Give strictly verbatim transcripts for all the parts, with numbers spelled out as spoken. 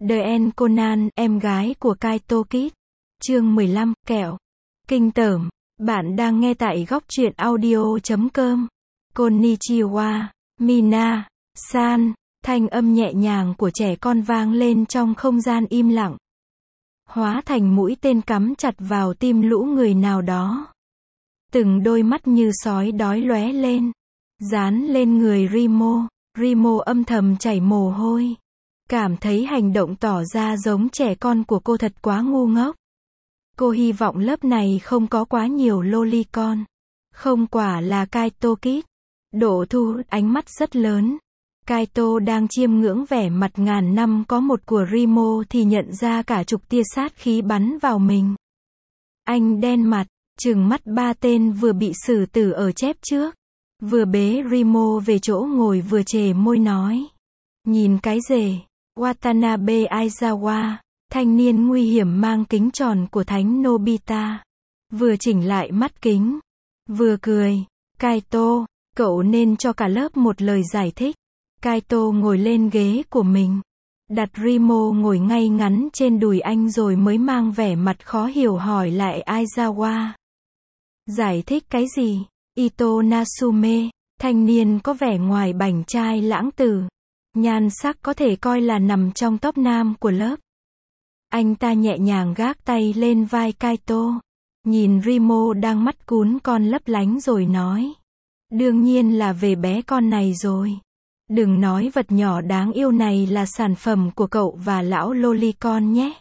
Dean Conan, em gái của Kaito Kid. Chương mười lăm, kẹo. Kinh tởm. Bạn đang nghe tại góc truyện audio chấm com. Konnichiwa, Mina, san. Thanh âm nhẹ nhàng của trẻ con vang lên trong không gian im lặng. Hóa thành mũi tên cắm chặt vào tim lũ người nào đó. Từng đôi mắt như sói đói lóe lên. Dán lên người Rimo. Rimo âm thầm chảy mồ hôi. Cảm thấy hành động tỏ ra giống trẻ con của cô thật quá ngu ngốc. Cô hy vọng lớp này không có quá nhiều lolicon. Không quả là Kaito Kid. Độ thu hút ánh mắt rất lớn. Kaito đang chiêm ngưỡng vẻ mặt ngàn năm có một của Rimo thì nhận ra cả chục tia sát khí bắn vào mình. Anh đen mặt, trừng mắt ba tên vừa bị xử tử ở chép trước. Vừa bế Rimo về chỗ ngồi vừa chề môi nói. Nhìn cái rể. Watanabe Aizawa, thanh niên nguy hiểm mang kính tròn của thánh Nobita. Vừa chỉnh lại mắt kính. Vừa cười. Kaito, cậu nên cho cả lớp một lời giải thích. Kaito ngồi lên ghế của mình. Đặt Rimo ngồi ngay ngắn trên đùi anh rồi mới mang vẻ mặt khó hiểu hỏi lại Aizawa. Giải thích cái gì? Ito Natsume, thanh niên có vẻ ngoài bảnh trai lãng tử. Nhan sắc có thể coi là nằm trong top nam của lớp. Anh ta nhẹ nhàng gác tay lên vai Kaito. Nhìn Rimo đang mắt cún con lấp lánh rồi nói. Đương nhiên là về bé con này rồi. Đừng nói vật nhỏ đáng yêu này là sản phẩm của cậu và lão lolicon nhé.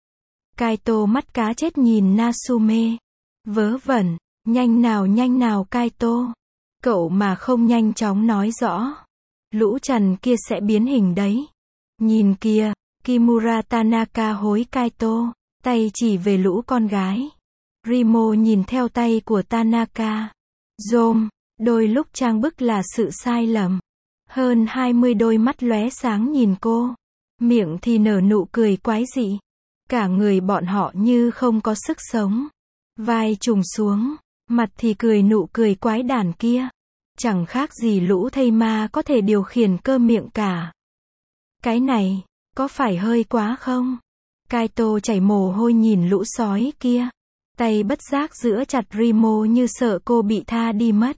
Kaito mắt cá chết nhìn Natsume. Vớ vẩn, nhanh nào nhanh nào Kaito. Cậu mà không nhanh chóng nói rõ. Lũ trần kia sẽ biến hình đấy. Nhìn kìa, Kimura Tanaka hối Kaito, tay chỉ về lũ con gái. Rimo nhìn theo tay của Tanaka. Dôm, đôi lúc trang bức là sự sai lầm. Hơn hai mươi đôi mắt lóe sáng nhìn cô. Miệng thì nở nụ cười quái dị. Cả người bọn họ như không có sức sống. Vai trùng xuống, mặt thì cười nụ cười quái đản kia. Chẳng khác gì lũ thây ma có thể điều khiển cơ miệng cả. Cái này, có phải hơi quá không? Kaito chảy mồ hôi nhìn lũ sói kia. Tay bất giác giữ chặt Rimo như sợ cô bị tha đi mất.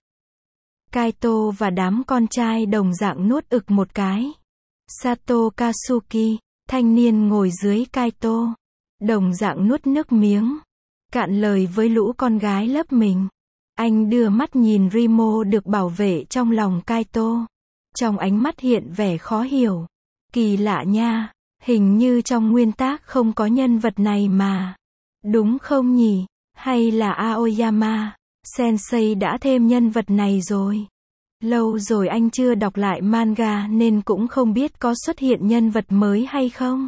Kaito và đám con trai đồng dạng nuốt ực một cái. Sato Katsuki, thanh niên ngồi dưới Kaito. Đồng dạng nuốt nước miếng. Cạn lời với lũ con gái lớp mình. Anh đưa mắt nhìn Rimo được bảo vệ trong lòng Kaito. Trong ánh mắt hiện vẻ khó hiểu. Kỳ lạ nha, hình như trong nguyên tác không có nhân vật này mà. Đúng không nhỉ? Hay là Aoyama Sensei đã thêm nhân vật này rồi? Lâu rồi anh chưa đọc lại manga nên cũng không biết có xuất hiện nhân vật mới hay không.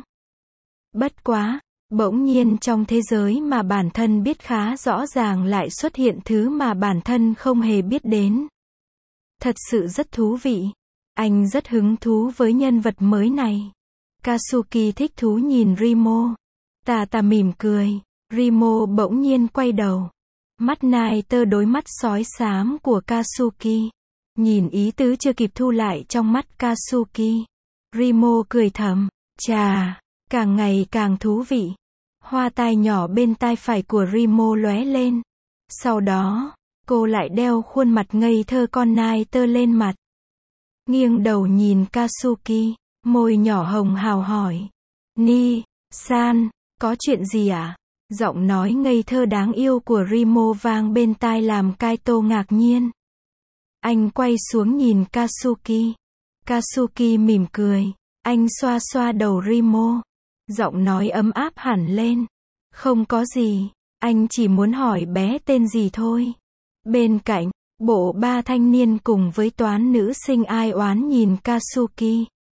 Bất quá, bỗng nhiên trong thế giới mà bản thân biết khá rõ ràng lại xuất hiện thứ mà bản thân không hề biết đến. Thật sự rất thú vị. Anh rất hứng thú với nhân vật mới này. Katsuki thích thú nhìn Rimo. Tà tà mỉm cười. Rimo bỗng nhiên quay đầu. Mắt nai tơ đối mắt sói xám của Katsuki. Nhìn ý tứ chưa kịp thu lại trong mắt Katsuki. Rimo cười thầm. Chà, càng ngày càng thú vị. Hoa tai nhỏ bên tai phải của Rimo lóe lên. Sau đó, cô lại đeo khuôn mặt ngây thơ con nai tơ lên mặt. Nghiêng đầu nhìn Katsuki, môi nhỏ hồng hào hỏi. Ni, san, có chuyện gì à? Giọng nói ngây thơ đáng yêu của Rimo vang bên tai làm Kaito ngạc nhiên. Anh quay xuống nhìn Katsuki. Katsuki mỉm cười. Anh xoa xoa đầu Rimo. Giọng nói ấm áp hẳn lên. Không có gì, anh chỉ muốn hỏi bé tên gì thôi. Bên cạnh, bộ ba thanh niên cùng với toán nữ sinh ai oán nhìn Katsuki.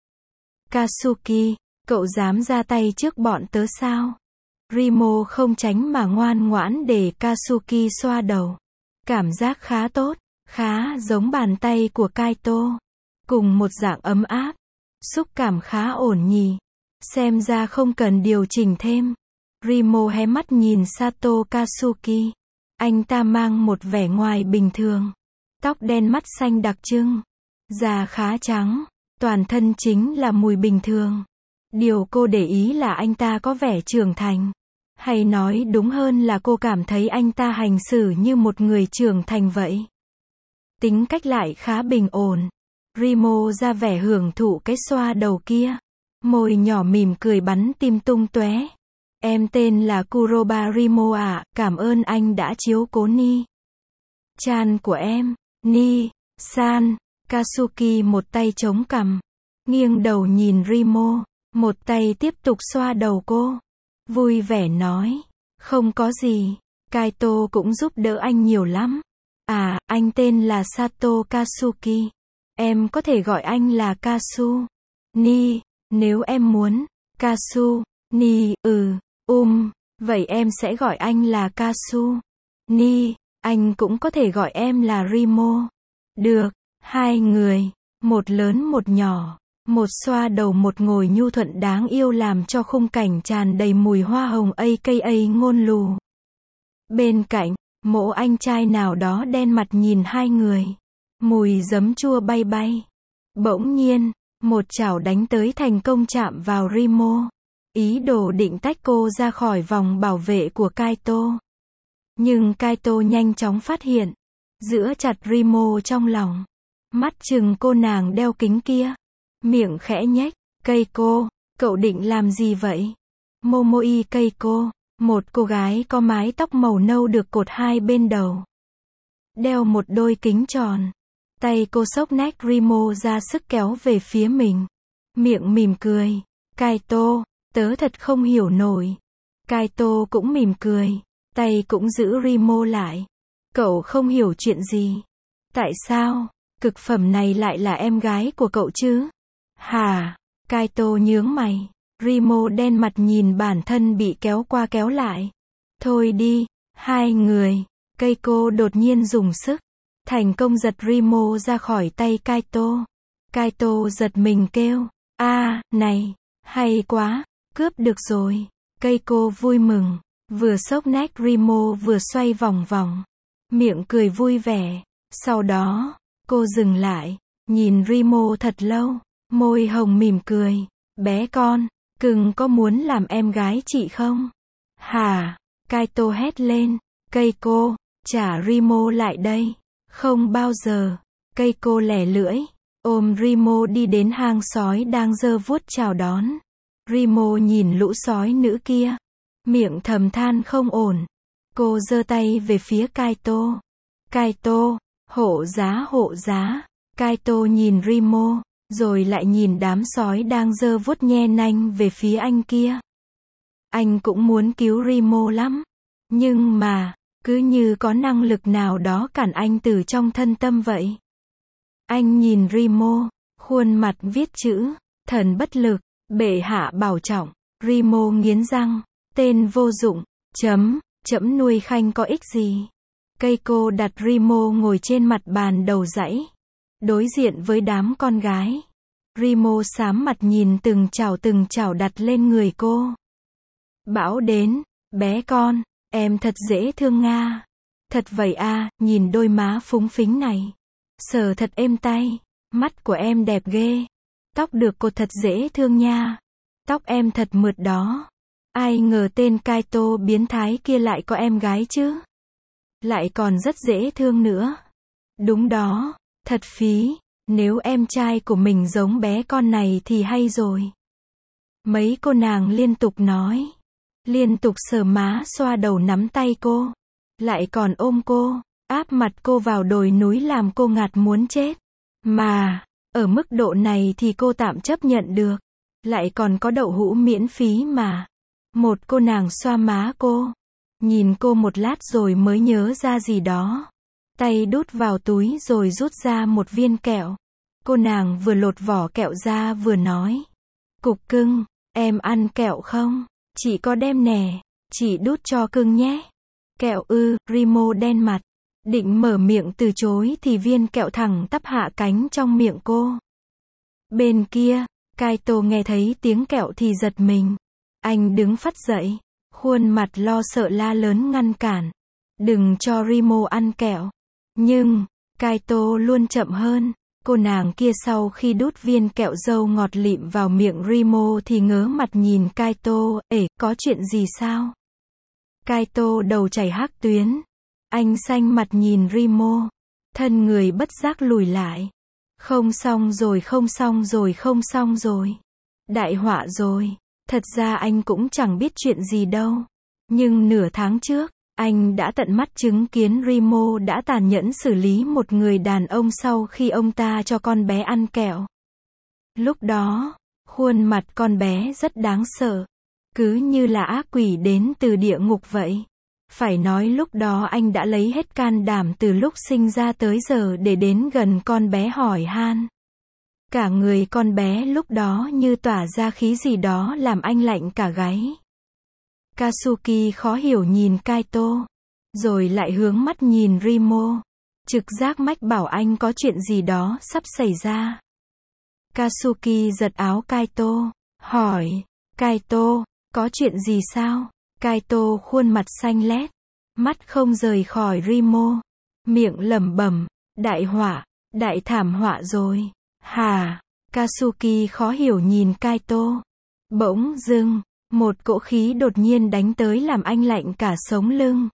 Katsuki, cậu dám ra tay trước bọn tớ sao? Rimo không tránh mà ngoan ngoãn để Katsuki xoa đầu. Cảm giác khá tốt, khá giống bàn tay của Kaito. Cùng một dạng ấm áp. Xúc cảm khá ổn nhỉ. Xem ra không cần điều chỉnh thêm. Rimo hé mắt nhìn Sato Katsuki. Anh ta mang một vẻ ngoài bình thường. Tóc đen mắt xanh đặc trưng. Da khá trắng. Toàn thân chính là mùi bình thường. Điều cô để ý là anh ta có vẻ trưởng thành. Hay nói đúng hơn là cô cảm thấy anh ta hành xử như một người trưởng thành vậy. Tính cách lại khá bình ổn. Remo ra vẻ hưởng thụ cái xoa đầu kia. Môi nhỏ mỉm cười bắn tim tung tóe. Em tên là Kuroba Remo ạ, cảm ơn anh đã chiếu cố Ni chan của em. Ni san. Kazuki một tay chống cằm, nghiêng đầu nhìn Remo, một tay tiếp tục xoa đầu cô. Vui vẻ nói, không có gì, Kaito cũng giúp đỡ anh nhiều lắm. À, anh tên là Sato Kazuki. Em có thể gọi anh là Kazu. Ni, nếu em muốn. Kazu. Ni, ừ, um, vậy em sẽ gọi anh là Kazu. Ni, anh cũng có thể gọi em là Remo. Được, hai người, một lớn một nhỏ, một xoa đầu một ngồi nhu thuận đáng yêu làm cho khung cảnh tràn đầy mùi hoa hồng a ca a ngôn lù. Bên cạnh, mộ anh trai nào đó đen mặt nhìn hai người. Mùi giấm chua bay bay. Bỗng nhiên, một chảo đánh tới thành công chạm vào Remo. Ý đồ định tách cô ra khỏi vòng bảo vệ của Kaito. Nhưng Kaito nhanh chóng phát hiện. Giữ chặt Remo trong lòng. Mắt chừng cô nàng đeo kính kia. Miệng khẽ nhếch. Keiko, cậu định làm gì vậy? Momoi Keiko, một cô gái có mái tóc màu nâu được cột hai bên đầu. Đeo một đôi kính tròn. Tay cô xốc nách Remo ra sức kéo về phía mình. Miệng mỉm cười. Kaito, tớ thật không hiểu nổi. Kaito cũng mỉm cười. Tay cũng giữ Remo lại. Cậu không hiểu chuyện gì. Tại sao, cực phẩm này lại là em gái của cậu chứ? Hả? Kaito nhướng mày. Remo đen mặt nhìn bản thân bị kéo qua kéo lại. Thôi đi, hai người. Keiko đột nhiên dùng sức. Thành công giật Remo ra khỏi tay Kaito. Kaito giật mình kêu. A, à, này, hay quá, cướp được rồi. Keiko vui mừng. Vừa xốc nách Remo vừa xoay vòng vòng. Miệng cười vui vẻ. Sau đó, cô dừng lại. Nhìn Remo thật lâu. Môi hồng mỉm cười. Bé con, cưng có muốn làm em gái chị không? Hả? Kaito hét lên. Keiko, trả Remo lại đây. Không bao giờ. Keiko lẻ lưỡi. Ôm Remo đi đến hang sói đang giơ vuốt chào đón. Remo nhìn lũ sói nữ kia. Miệng thầm than không ổn. Cô giơ tay về phía Kaito. Kaito, hộ giá hộ giá. Kaito nhìn Remo, rồi lại nhìn đám sói đang giơ vuốt nhe nanh về phía anh kia. Anh cũng muốn cứu Remo lắm. Nhưng mà, cứ như có năng lực nào đó cản anh từ trong thân tâm vậy. Anh nhìn Remo, khuôn mặt viết chữ, thần bất lực, bệ hạ bảo trọng. Remo nghiến răng, tên vô dụng, chấm, chấm nuôi khanh có ích gì. Keiko đặt Remo ngồi trên mặt bàn đầu dãy, đối diện với đám con gái. Remo xám mặt nhìn từng chảo từng chảo đặt lên người cô. Bão đến, bé con, em thật dễ thương nga. Thật vậy à, nhìn đôi má phúng phính này. Sờ thật êm tay, mắt của em đẹp ghê. Tóc được cột thật dễ thương nha. Tóc em thật mượt đó. Ai ngờ tên Kaito biến thái kia lại có em gái chứ. Lại còn rất dễ thương nữa. Đúng đó, thật phí. Nếu em trai của mình giống bé con này thì hay rồi. Mấy cô nàng liên tục nói. Liên tục sờ má xoa đầu nắm tay cô. Lại còn ôm cô, áp mặt cô vào đồi núi làm cô ngạt muốn chết. Mà, ở mức độ này thì cô tạm chấp nhận được. Lại còn có đậu hũ miễn phí mà. Một cô nàng xoa má cô. Nhìn cô một lát rồi mới nhớ ra gì đó. Tay đút vào túi rồi rút ra một viên kẹo. Cô nàng vừa lột vỏ kẹo ra vừa nói. Cục cưng, em ăn kẹo không? Chị có đem nè, chị đút cho cưng nhé. Kẹo ư, Remo đen mặt. Định mở miệng từ chối thì viên kẹo thẳng tắp hạ cánh trong miệng cô. Bên kia, Kaito nghe thấy tiếng kẹo thì giật mình. Anh đứng phắt dậy, khuôn mặt lo sợ la lớn ngăn cản. Đừng cho Remo ăn kẹo. Nhưng, Kaito luôn chậm hơn. Cô nàng kia sau khi đút viên kẹo dâu ngọt lịm vào miệng Rimo thì ngớ mặt nhìn Kaito, ể, có chuyện gì sao? Kaito đầu chảy hắc tuyến. Anh xanh mặt nhìn Rimo. Thân người bất giác lùi lại. Không xong rồi, không xong rồi, không xong rồi. Đại họa rồi. Thật ra anh cũng chẳng biết chuyện gì đâu. Nhưng nửa tháng trước, anh đã tận mắt chứng kiến Rimo đã tàn nhẫn xử lý một người đàn ông sau khi ông ta cho con bé ăn kẹo. Lúc đó, khuôn mặt con bé rất đáng sợ. Cứ như là ác quỷ đến từ địa ngục vậy. Phải nói lúc đó anh đã lấy hết can đảm từ lúc sinh ra tới giờ để đến gần con bé hỏi han. Cả người con bé lúc đó như tỏa ra khí gì đó làm anh lạnh cả gáy. Katsuki khó hiểu nhìn Kaito, rồi lại hướng mắt nhìn Rimo. Trực giác mách bảo anh có chuyện gì đó sắp xảy ra. Katsuki giật áo Kaito, hỏi, Kaito, có chuyện gì sao? Kaito khuôn mặt xanh lét, mắt không rời khỏi Rimo, miệng lẩm bẩm, đại họa, đại thảm họa rồi. Hả? Katsuki khó hiểu nhìn Kaito. Bỗng dưng, một cỗ khí đột nhiên đánh tới làm anh lạnh cả sống lưng.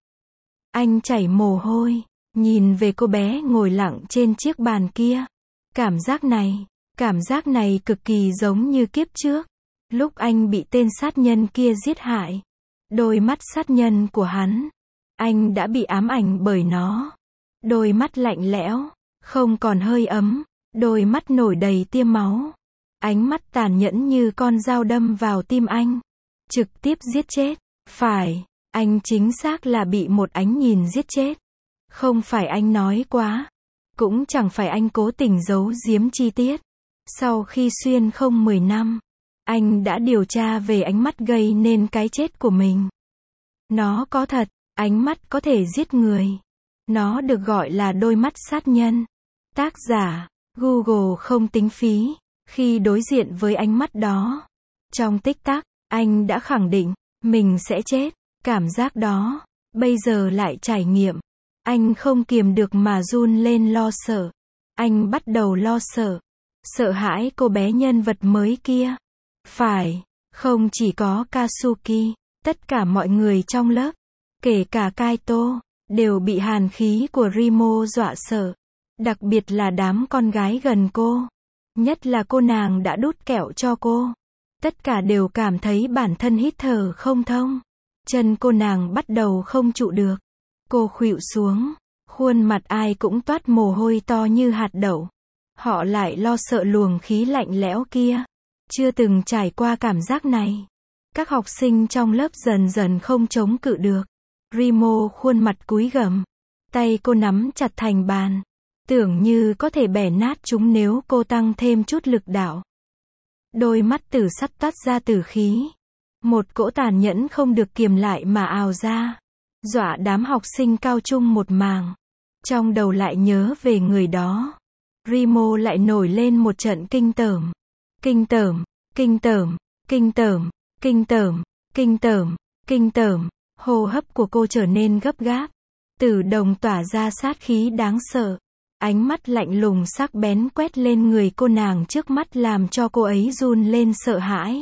Anh chảy mồ hôi, nhìn về cô bé ngồi lặng trên chiếc bàn kia. Cảm giác này, cảm giác này cực kỳ giống như kiếp trước. Lúc anh bị tên sát nhân kia giết hại. Đôi mắt sát nhân của hắn. Anh đã bị ám ảnh bởi nó. Đôi mắt lạnh lẽo, không còn hơi ấm. Đôi mắt nổi đầy tia máu. Ánh mắt tàn nhẫn như con dao đâm vào tim anh. Trực tiếp giết chết. Phải, anh chính xác là bị một ánh nhìn giết chết. Không phải anh nói quá. Cũng chẳng phải anh cố tình giấu giếm chi tiết. Sau khi xuyên không mười năm, anh đã điều tra về ánh mắt gây nên cái chết của mình. Nó có thật, ánh mắt có thể giết người. Nó được gọi là đôi mắt sát nhân. Tác giả, Google không tính phí. Khi đối diện với ánh mắt đó, trong tích tắc, anh đã khẳng định, mình sẽ chết. Cảm giác đó, bây giờ lại trải nghiệm. Anh không kiềm được mà run lên lo sợ. Anh bắt đầu lo sợ. Sợ hãi cô bé nhân vật mới kia. Phải, không chỉ có Katsuki, tất cả mọi người trong lớp, kể cả Kaito, đều bị hàn khí của Rimo dọa sợ. Đặc biệt là đám con gái gần cô. Nhất là cô nàng đã đút kẹo cho cô. Tất cả đều cảm thấy bản thân hít thở không thông. Chân cô nàng bắt đầu không trụ được. Cô khuỵu xuống. Khuôn mặt ai cũng toát mồ hôi to như hạt đậu. Họ lại lo sợ luồng khí lạnh lẽo kia. Chưa từng trải qua cảm giác này. Các học sinh trong lớp dần dần không chống cự được. Rimo khuôn mặt cúi gằm. Tay cô nắm chặt thành bàn. Tưởng như có thể bẻ nát chúng nếu cô tăng thêm chút lực đạo. Đôi mắt tử sắt toát ra tử khí. Một cỗ tàn nhẫn không được kiềm lại mà ào ra. Dọa đám học sinh cao trung một màng. Trong đầu lại nhớ về người đó. Rimo lại nổi lên một trận kinh tởm. Kinh tởm, kinh tởm, kinh tởm, kinh tởm, kinh tởm, kinh tởm. Hô hấp của cô trở nên gấp gáp. Tử đồng tỏa ra sát khí đáng sợ. Ánh mắt lạnh lùng sắc bén quét lên người cô nàng trước mắt làm cho cô ấy run lên sợ hãi.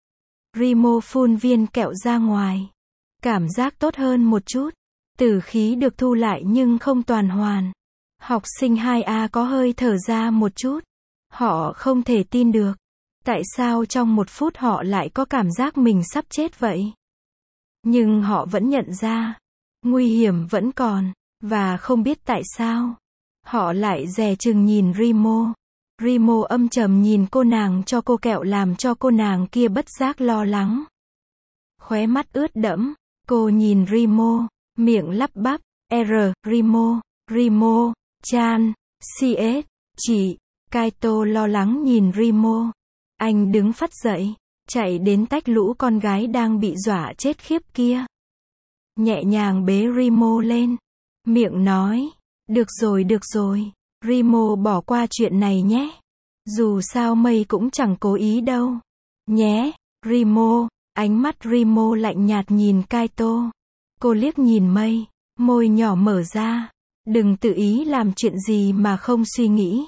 Rimo phun viên kẹo ra ngoài. Cảm giác tốt hơn một chút. Tử khí được thu lại nhưng không toàn hoàn. Học sinh hai A có hơi thở ra một chút. Họ không thể tin được. Tại sao trong một phút họ lại có cảm giác mình sắp chết vậy? Nhưng họ vẫn nhận ra. Nguy hiểm vẫn còn. Và không biết tại sao. Họ lại dè chừng nhìn Rimo. Rimo âm trầm nhìn cô nàng cho cô kẹo làm cho cô nàng kia bất giác lo lắng. Khóe mắt ướt đẫm. Cô nhìn Rimo. Miệng lắp bắp. R. Rimo. Rimo. Chan. cs. Chị. Kaito lo lắng nhìn Rimo. Anh đứng phắt dậy. Chạy đến tách lũ con gái đang bị dọa chết khiếp kia. Nhẹ nhàng bế Rimo lên. Miệng nói. Được rồi được rồi. Rimo bỏ qua chuyện này nhé. Dù sao mây cũng chẳng cố ý đâu. Nhé. Rimo. Ánh mắt Rimo lạnh nhạt nhìn Kaito. Cô liếc nhìn mây. Môi nhỏ mở ra. Đừng tự ý làm chuyện gì mà không suy nghĩ.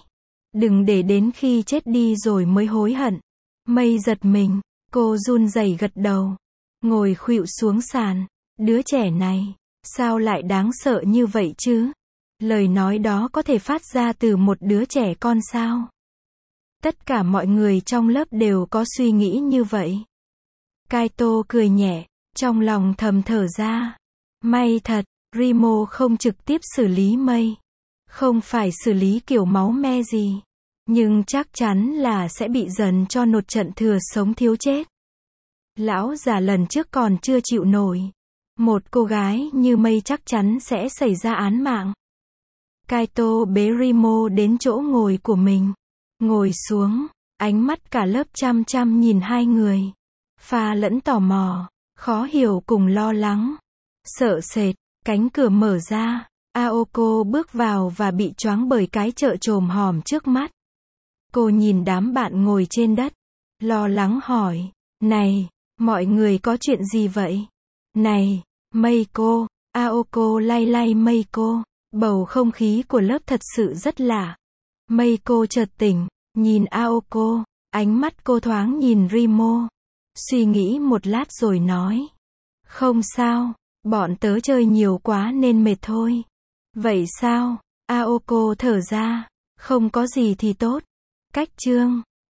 Đừng để đến khi chết đi rồi mới hối hận. Mây giật mình, cô run rẩy gật đầu. Ngồi khuỵu xuống sàn. Đứa trẻ này, sao lại đáng sợ như vậy chứ? Lời nói đó có thể phát ra từ một đứa trẻ con sao? Tất cả mọi người trong lớp đều có suy nghĩ như vậy. Kaito cười nhẹ, trong lòng thầm thở ra. May thật, Rimo không trực tiếp xử lý Mây. Không phải xử lý kiểu máu me gì. Nhưng chắc chắn là sẽ bị dần cho một trận thừa sống thiếu chết. Lão già lần trước còn chưa chịu nổi. Một cô gái như Mây chắc chắn sẽ xảy ra án mạng. Kaito bế Rimo đến chỗ ngồi của mình. Ngồi xuống, ánh mắt cả lớp chăm chăm nhìn hai người. Pha lẫn tò mò, khó hiểu cùng lo lắng. Sợ sệt, cánh cửa mở ra. Aoko bước vào và bị choáng bởi cái chợ chồm hòm trước mắt. Cô nhìn đám bạn ngồi trên đất. Lo lắng hỏi. Này, mọi người có chuyện gì vậy? Này, Meiko. Aoko lay lay Meiko. Bầu không khí của lớp thật sự rất lạ. Meiko chợt tỉnh, nhìn Aoko. Ánh mắt cô thoáng nhìn Rimo. Suy nghĩ một lát rồi nói. Không sao, bọn tớ chơi nhiều quá nên mệt thôi. Vậy sao? Aoko thở ra. Không có gì thì tốt. Cách chương